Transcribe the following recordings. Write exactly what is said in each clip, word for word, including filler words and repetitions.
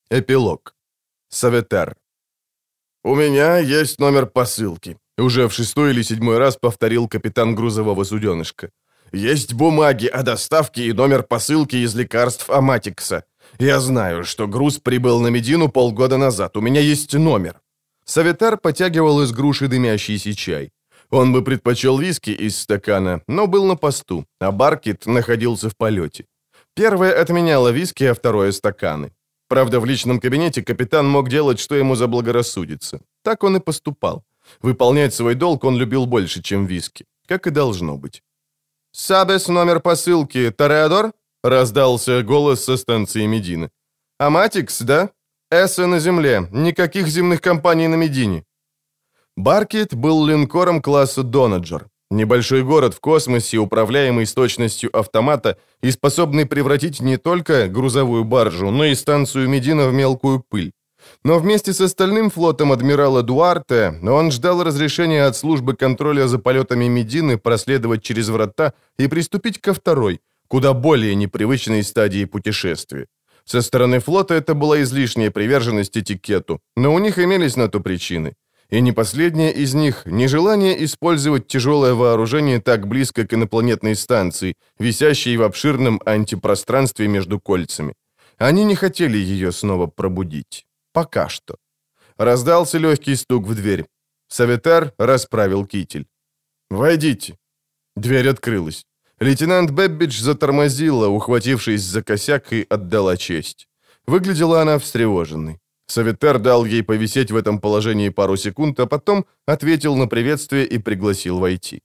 Эпилог. Советер. «У меня есть номер посылки», — уже в шестой или седьмой раз повторил капитан грузового суденышка. «Есть бумаги о доставке и номер посылки из лекарств Аматикса. Я знаю, что груз прибыл на Медину полгода назад. У меня есть номер». Советер потягивал из груши дымящийся чай. Он бы предпочел виски из стакана, но был на посту, а Баркет находился в полете. Первое отменяло виски, а второе — стаканы. Правда, в личном кабинете капитан мог делать, что ему заблагорассудится. Так он и поступал. Выполнять свой долг он любил больше, чем виски. Как и должно быть. «Сабес, номер посылки. Тореадор?» — раздался голос со станции Медина. «Аматикс, да? Эссе на земле. Никаких земных компаний на Медине». Баркет был линкором класса «Донаджер». Небольшой город в космосе, управляемый с точностью автомата и способный превратить не только грузовую баржу, но и станцию Медина в мелкую пыль. Но вместе с остальным флотом адмирала Дуарте он ждал разрешения от службы контроля за полетами Медины проследовать через врата и приступить ко второй, куда более непривычной стадии путешествия. Со стороны флота это была излишняя приверженность этикету, но у них имелись на то причины. И не последняя из них — нежелание использовать тяжелое вооружение так близко к инопланетной станции, висящей в обширном антипространстве между кольцами. Они не хотели ее снова пробудить. Пока что. Раздался легкий стук в дверь. Советер расправил китель. «Войдите». Дверь открылась. Лейтенант Бэббидж затормозила, ухватившись за косяк, и отдала честь. Выглядела она встревоженной. Советер дал ей повисеть в этом положении пару секунд, а потом ответил на приветствие и пригласил войти.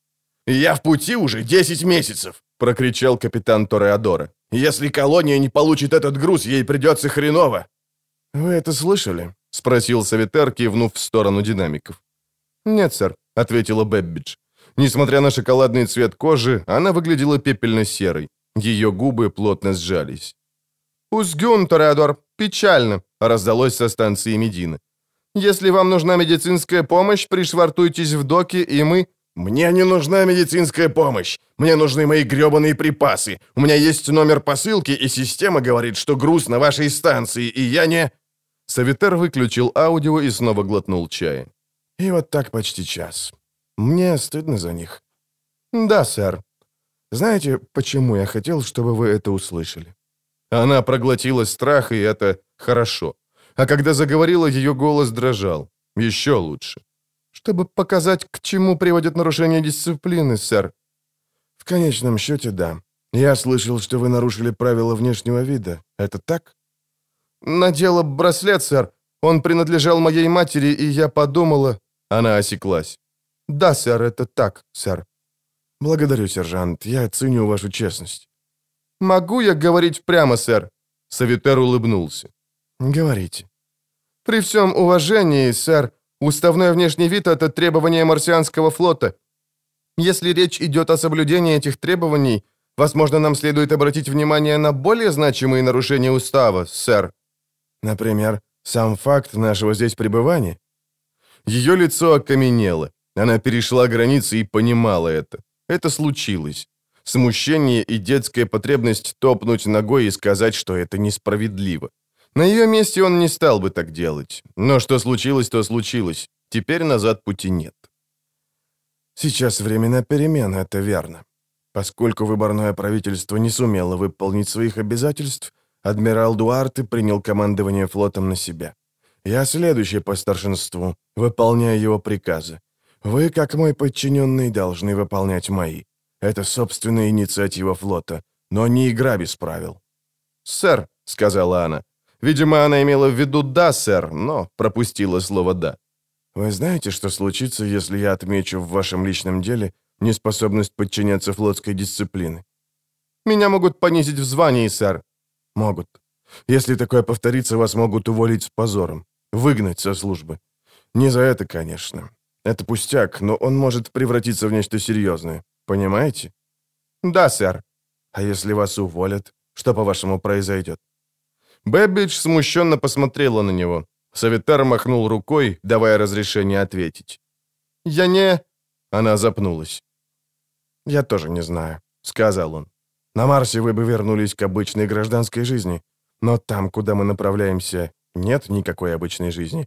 «Я в пути уже десять месяцев!» — прокричал капитан Тореадора. «Если колония не получит этот груз, ей придется хреново!» «Вы это слышали?» — спросил Советер, кивнув в сторону динамиков. «Нет, сэр», — ответила Бэббидж. Несмотря на шоколадный цвет кожи, она выглядела пепельно-серой. Ее губы плотно сжались. «Узгюн, Тореадор, печально», — раздалось со станции Медина. «Если вам нужна медицинская помощь, пришвартуйтесь в доке, и мы...» «Мне не нужна медицинская помощь. Мне нужны мои грёбаные припасы. У меня есть номер посылки, и система говорит, что груз на вашей станции, и я не...» Советер выключил аудио и снова глотнул чая. «И вот так почти час. Мне стыдно за них». «Да, сэр. Знаете, почему я хотел, чтобы вы это услышали?» Она проглотила страх, и это хорошо. А когда заговорила, ее голос дрожал. Еще лучше. «Чтобы показать, к чему приводит нарушение дисциплины, сэр». «В конечном счете, да. Я слышал, что вы нарушили правила внешнего вида. Это так?» «Надела браслет, сэр. Он принадлежал моей матери, и я подумала...» Она осеклась. «Да, сэр, это так, сэр». «Благодарю, сержант. Я ценю вашу честность». «Могу я говорить прямо, сэр?» Советер улыбнулся. «Говорите». «При всем уважении, сэр, уставной внешний вид — это требование марсианского флота. Если речь идет о соблюдении этих требований, возможно, нам следует обратить внимание на более значимые нарушения устава, сэр». «Например, сам факт нашего здесь пребывания?» Ее лицо окаменело. Она перешла границы и понимала это. Это случилось. Смущение и детская потребность топнуть ногой и сказать, что это несправедливо. На ее месте он не стал бы так делать. Но что случилось, то случилось. Теперь назад пути нет. Сейчас времена перемен, это верно. Поскольку выборное правительство не сумело выполнить своих обязательств, адмирал Дуарте принял командование флотом на себя. Я следующий по старшинству, выполняю его приказы. Вы, как мой подчиненный, должны выполнять мои. Это собственная инициатива флота, но не игра без правил». «Сэр», — сказала она. Видимо, она имела в виду «да, сэр», но пропустила слово «да». «Вы знаете, что случится, если я отмечу в вашем личном деле неспособность подчиняться флотской дисциплине?» «Меня могут понизить в звании, сэр». «Могут. Если такое повторится, вас могут уволить с позором, выгнать со службы. Не за это, конечно. Это пустяк, но он может превратиться в нечто серьезное. Понимаете?» «Да, сэр». «А если вас уволят, что, по-вашему, произойдет?» Бэббидж смущенно посмотрела на него. Советер махнул рукой, давая разрешение ответить. «Я не...» Она запнулась. «Я тоже не знаю», — сказал он. «На Марсе вы бы вернулись к обычной гражданской жизни. Но там, куда мы направляемся, нет никакой обычной жизни.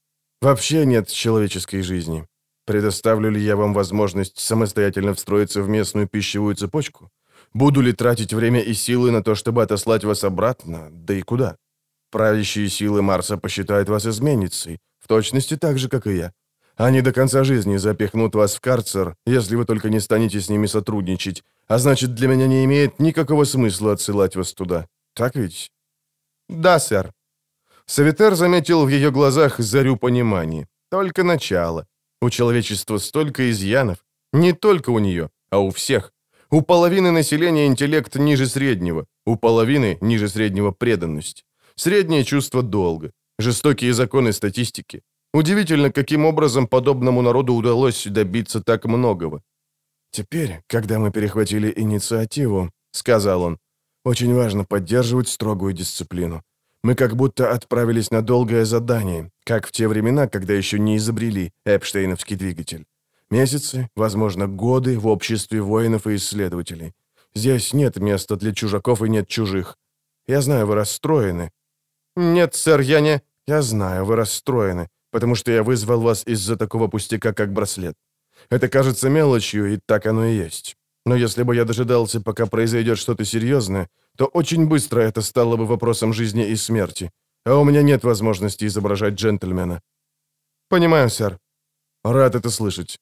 Вообще нет человеческой жизни. Предоставлю ли я вам возможность самостоятельно встроиться в местную пищевую цепочку? Буду ли тратить время и силы на то, чтобы отослать вас обратно? Да и куда? Правящие силы Марса посчитают вас изменницей, в точности так же, как и я. Они до конца жизни запихнут вас в карцер, если вы только не станете с ними сотрудничать, а значит, для меня не имеет никакого смысла отсылать вас туда. Так ведь? Да, сэр. Савитер заметил в ее глазах зарю понимания. Только начало. У человечества столько изъянов. Не только у нее, а у всех. У половины населения интеллект ниже среднего, у половины ниже среднего преданность. Среднее чувство долга, жестокие законы статистики. Удивительно, каким образом подобному народу удалось добиться так многого. «Теперь, когда мы перехватили инициативу, — сказал он, — очень важно поддерживать строгую дисциплину. Мы как будто отправились на долгое задание, как в те времена, когда еще не изобрели Эпштейновский двигатель. Месяцы, возможно, годы в обществе воинов и исследователей. Здесь нет места для чужаков и нет чужих. Я знаю, вы расстроены». «Нет, сэр, я не...» «Я знаю, вы расстроены, потому что я вызвал вас из-за такого пустяка, как браслет. Это кажется мелочью, и так оно и есть. Но если бы я дожидался, пока произойдет что-то серьезное, то очень быстро это стало бы вопросом жизни и смерти. А у меня нет возможности изображать джентльмена». «Понимаю, сэр». «Рад это слышать».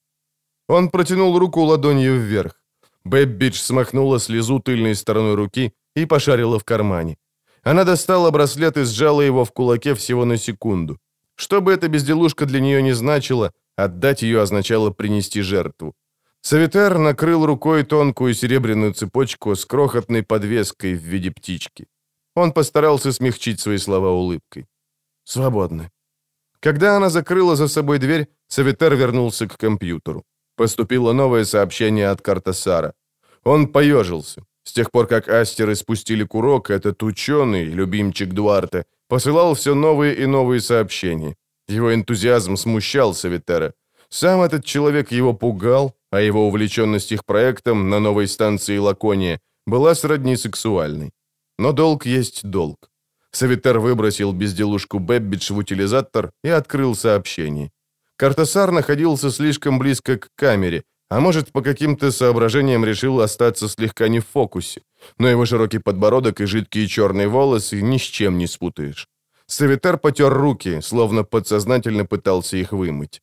Он протянул руку ладонью вверх. Бэббидж смахнула слезу тыльной стороной руки и пошарила в кармане. Она достала браслет и сжала его в кулаке всего на секунду. Что бы эта безделушка для нее не значила, отдать ее означало принести жертву. Савитер накрыл рукой тонкую серебряную цепочку с крохотной подвеской в виде птички. Он постарался смягчить свои слова улыбкой. «Свободны». Когда она закрыла за собой дверь, Савитер вернулся к компьютеру. Поступило новое сообщение от Картасара. Он поежился. С тех пор, как Астеры спустили курок, этот ученый, любимчик Дуарте, посылал все новые и новые сообщения. Его энтузиазм смущал Савитера. Сам этот человек его пугал, а его увлеченность их проектом на новой станции Лакония была сродни сексуальной. Но долг есть долг. Савитер выбросил безделушку Бэббидж в утилизатор и открыл сообщение. Картасар находился слишком близко к камере, а может, по каким-то соображениям решил остаться слегка не в фокусе. Но его широкий подбородок и жидкие черные волосы ни с чем не спутаешь. Савитер потер руки, словно подсознательно пытался их вымыть.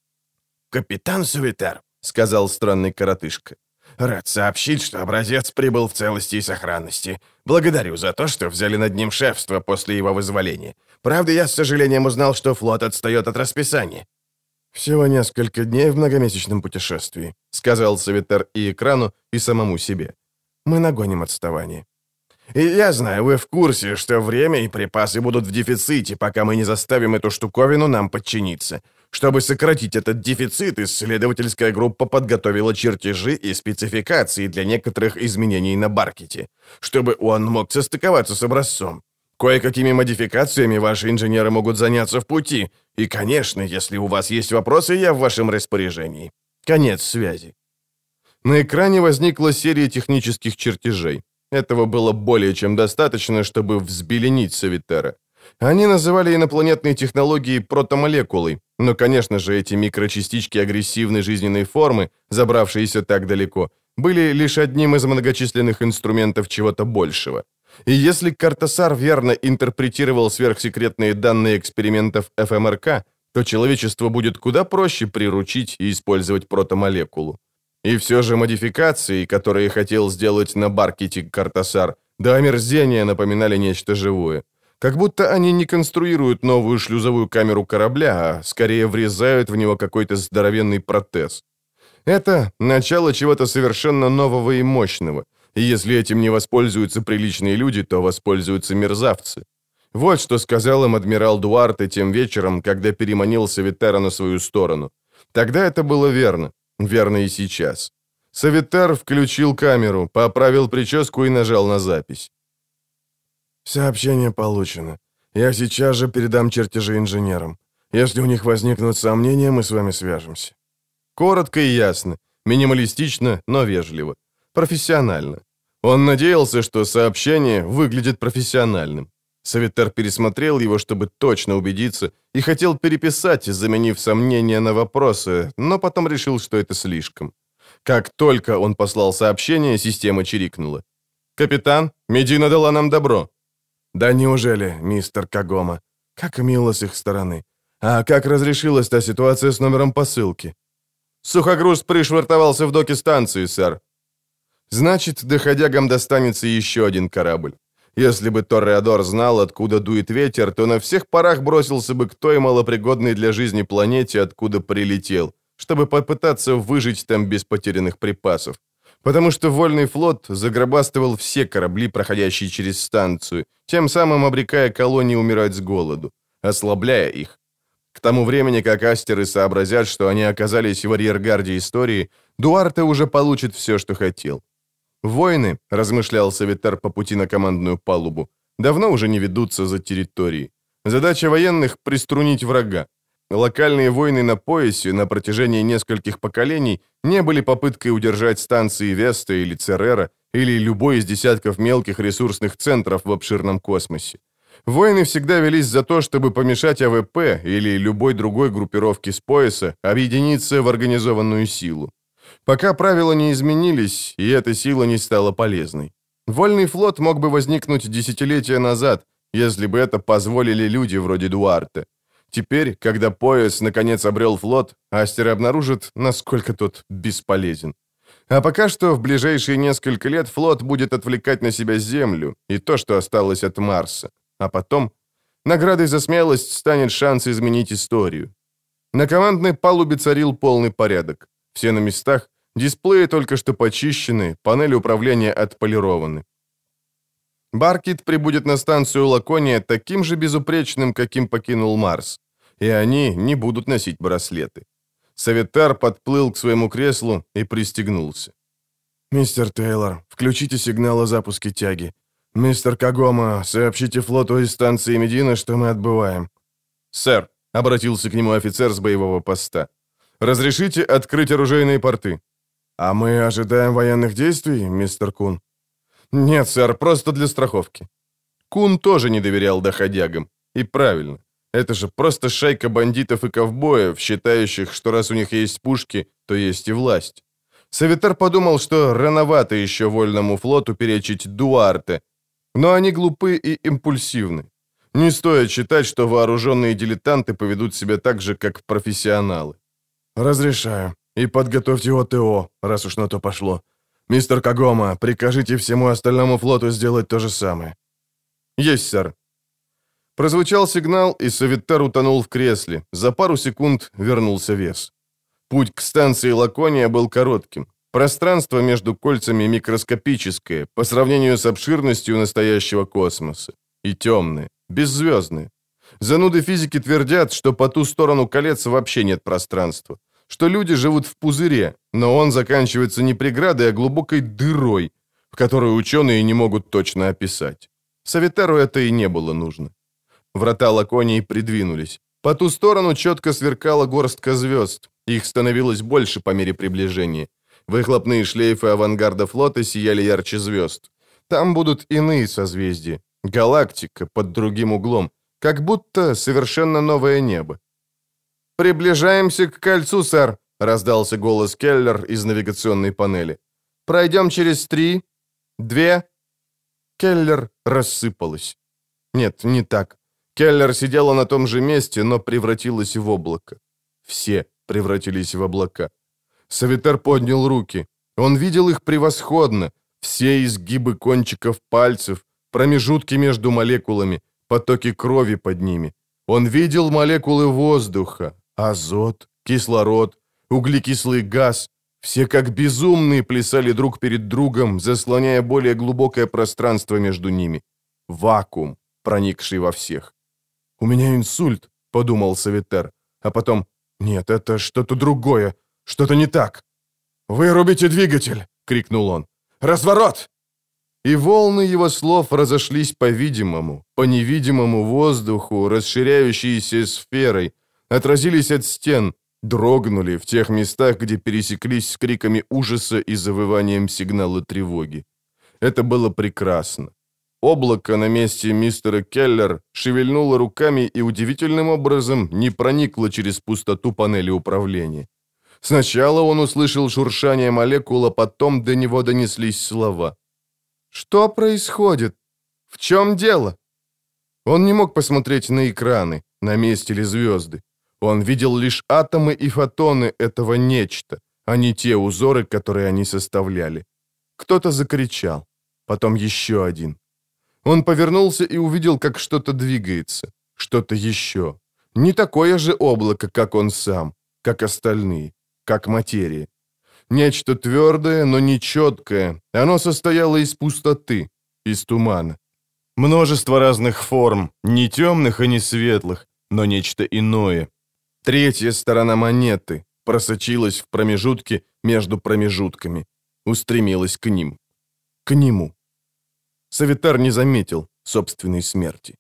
«Капитан Савитер», — сказал странный коротышка, — «рад сообщить, что образец прибыл в целости и сохранности. Благодарю за то, что взяли над ним шефство после его вызволения. Правда, я с сожалением узнал, что флот отстает от расписания». «Всего несколько дней в многомесячном путешествии», — сказал Савитер и экрану, и самому себе. «Мы нагоним отставание». «И я знаю, вы в курсе, что время и припасы будут в дефиците, пока мы не заставим эту штуковину нам подчиниться. Чтобы сократить этот дефицит, исследовательская группа подготовила чертежи и спецификации для некоторых изменений на Баркете, чтобы он мог состыковаться с образцом. Кое-какими модификациями ваши инженеры могут заняться в пути. И, конечно, если у вас есть вопросы, я в вашем распоряжении. Конец связи». На экране возникла серия технических чертежей. Этого было более чем достаточно, чтобы взбеленить Савитера. Они называли инопланетные технологии протомолекулой, но, конечно же, эти микрочастички агрессивной жизненной формы, забравшиеся так далеко, были лишь одним из многочисленных инструментов чего-то большего. И если Картасар верно интерпретировал сверхсекретные данные экспериментов эф эм эр ка, то человечество будет куда проще приручить и использовать протомолекулу. И все же модификации, которые хотел сделать на Баркете Картасар, до омерзения напоминали нечто живое. Как будто они не конструируют новую шлюзовую камеру корабля, а скорее врезают в него какой-то здоровенный протез. Это начало чего-то совершенно нового и мощного. И если этим не воспользуются приличные люди, то воспользуются мерзавцы. Вот что сказал им адмирал Дуарте тем вечером, когда переманил Савитера на свою сторону. Тогда это было верно. Верно и сейчас. Савитер включил камеру, поправил прическу и нажал на запись. «Сообщение получено. Я сейчас же передам чертежи инженерам. Если у них возникнут сомнения, мы с вами свяжемся». Коротко и ясно, минималистично, но вежливо. Профессионально. Он надеялся, что сообщение выглядит профессиональным. Савитар пересмотрел его, чтобы точно убедиться, и хотел переписать, заменив сомнения на вопросы, но потом решил, что это слишком. Как только он послал сообщение, система чирикнула. «Капитан, Медина дала нам добро». «Да неужели, мистер Кагома? Как мило с их стороны. А как разрешилась та ситуация с номером посылки?» «Сухогруз пришвартовался в доке станции, сэр». «Значит, доходягам достанется еще один корабль. Если бы Тореадор знал, откуда дует ветер, то на всех парах бросился бы к той малопригодной для жизни планете, откуда прилетел, чтобы попытаться выжить там без потерянных припасов. Потому что Вольный флот загробастывал все корабли, проходящие через станцию, тем самым обрекая колонии умирать с голоду, ослабляя их. К тому времени, как астеры сообразят, что они оказались в арьергарде истории, Дуарте уже получит все, что хотел. Войны, размышлял Савитар по пути на командную палубу, давно уже не ведутся за территорией. Задача военных — приструнить врага. Локальные войны на поясе на протяжении нескольких поколений не были попыткой удержать станции Веста или Церера, или любой из десятков мелких ресурсных центров в обширном космосе. Войны всегда велись за то, чтобы помешать АВП или любой другой группировке с пояса объединиться в организованную силу. Пока правила не изменились, и эта сила не стала полезной. Вольный флот мог бы возникнуть десятилетия назад, если бы это позволили люди вроде Дуарте. Теперь, когда пояс наконец обрел флот, астеры обнаружат, насколько тот бесполезен. А пока что в ближайшие несколько лет флот будет отвлекать на себя Землю и то, что осталось от Марса. А потом наградой за смелость станет шанс изменить историю. На командной палубе царил полный порядок. Все на местах, дисплеи только что почищены, панели управления отполированы. Баркит прибудет на станцию Лакония таким же безупречным, каким покинул Марс. И они не будут носить браслеты. Савитар подплыл к своему креслу и пристегнулся. «Мистер Тейлор, включите сигнал о запуске тяги. Мистер Кагома, сообщите флоту из станции Медина, что мы отбываем». «Сэр», — обратился к нему офицер с боевого поста, — «разрешите открыть оружейные порты?» «А мы ожидаем военных действий, мистер Кун?» «Нет, сэр, просто для страховки». Кун тоже не доверял доходягам. И правильно. Это же просто шайка бандитов и ковбоев, считающих, что раз у них есть пушки, то есть и власть. Савитар подумал, что рановато еще Вольному флоту перечить Дуарте, но они глупы и импульсивны. Не стоит считать, что вооруженные дилетанты поведут себя так же, как профессионалы. «Разрешаю. И подготовьте ОТО, раз уж на то пошло. Мистер Кагома, прикажите всему остальному флоту сделать то же самое». «Есть, сэр». Прозвучал сигнал, и Савитар утонул в кресле. За пару секунд вернулся вес. Путь к станции Лакония был коротким. Пространство между кольцами микроскопическое по сравнению с обширностью настоящего космоса. И темное, беззвездное. Зануды физики твердят, что по ту сторону колец вообще нет пространства. Что люди живут в пузыре, но он заканчивается не преградой, а глубокой дырой, в которую ученые не могут точно описать. Савитару это и не было нужно. Врата Лаконии придвинулись. По ту сторону четко сверкала горстка звезд. Их становилось больше по мере приближения. Выхлопные шлейфы авангарда флота сияли ярче звезд. Там будут иные созвездия. Галактика под другим углом. Как будто совершенно новое небо. «Приближаемся к кольцу, сэр», — раздался голос Келлер из навигационной панели. «Пройдем через три, две...» Келлер рассыпалась. Нет, не так. Келлер сидела на том же месте, но превратилась в облако. Все превратились в облака. Савитар поднял руки. Он видел их превосходно. Все изгибы кончиков пальцев, промежутки между молекулами, потоки крови под ними. Он видел молекулы воздуха, азот, кислород, углекислый газ. Все как безумные плясали друг перед другом, заслоняя более глубокое пространство между ними. Вакуум, проникший во всех. «У меня инсульт», — подумал Савитар. А потом: «Нет, это что-то другое, что-то не так». «Вырубите двигатель!» — крикнул он. «Разворот!» И волны его слов разошлись по видимому, по невидимому воздуху, расширяющейся сферой, отразились от стен, дрогнули в тех местах, где пересеклись с криками ужаса и завыванием сигнала тревоги. Это было прекрасно. Облако на месте мистера Келлер шевельнуло руками и удивительным образом не проникло через пустоту панели управления. Сначала он услышал шуршание молекул, а потом до него донеслись слова. «Что происходит? В чем дело?» Он не мог посмотреть на экраны, на месте ли звезды. Он видел лишь атомы и фотоны этого нечто, а не те узоры, которые они составляли. Кто-то закричал, потом еще один. Он повернулся и увидел, как что-то двигается, что-то еще. Не такое же облако, как он сам, как остальные, как материя. Нечто твердое, но нечеткое. Оно состояло из пустоты, из тумана. Множество разных форм, не темных и не светлых, но нечто иное. Третья сторона монеты просочилась в промежутки между промежутками, устремилась к ним. К нему. Савитар не заметил собственной смерти.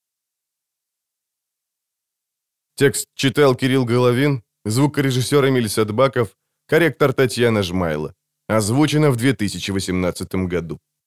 Текст читал Кирилл Головин, звукорежиссер Эмиль Садбаков, корректор Татьяна Жмайло. Озвучено в две тысячи восемнадцатом году.